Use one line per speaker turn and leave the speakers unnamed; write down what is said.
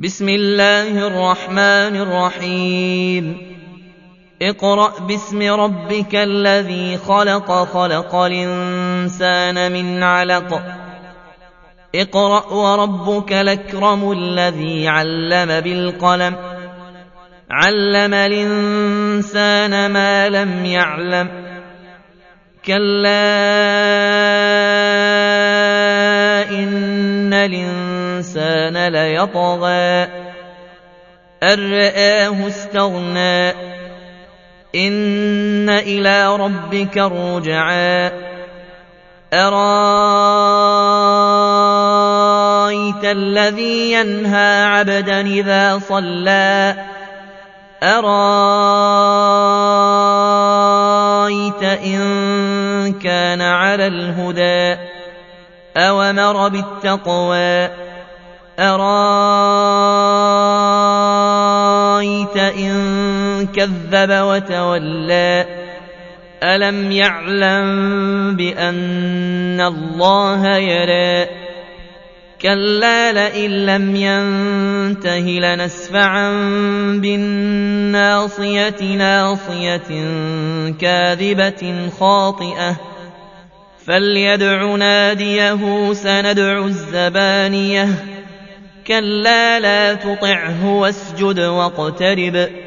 بسم الله الرحمن الرحيم اقرأ باسم ربك الذي خلق خلق الإنسان من علق اقرأ وربك الأكرم الذي علم بالقلم علم الإنسان ما لم يعلم كلا إن الإنسان ليطغى أن رآه استغنى إن إلى ربك الرجعى أرأيت الذي ينهى عبدا إذا صلى أرأيت إن كان على الهدى أوامر بالتقوى أرأيت إن كذب وتولى ألم يعلم بأن الله يرى كلا لئن لم ينته لنسفعا بالناصية ناصية كاذبة خاطئة فليدع ناديه سندع الزبانية كلا لا تطعه واسجد واقترب